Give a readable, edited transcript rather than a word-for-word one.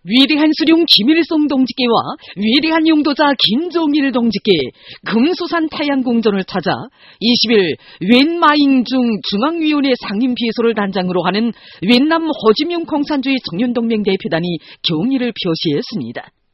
위대한 수룡 김일성 동지께와 위대한 용도자 김정일 동지께 금수산 태양궁전을 찾아 20일 웬마잉중 중앙위원회 상임비서를 단장으로 하는 웬남 호지명 공산주의 청년동맹 대표단이 경의를 표시했습니다.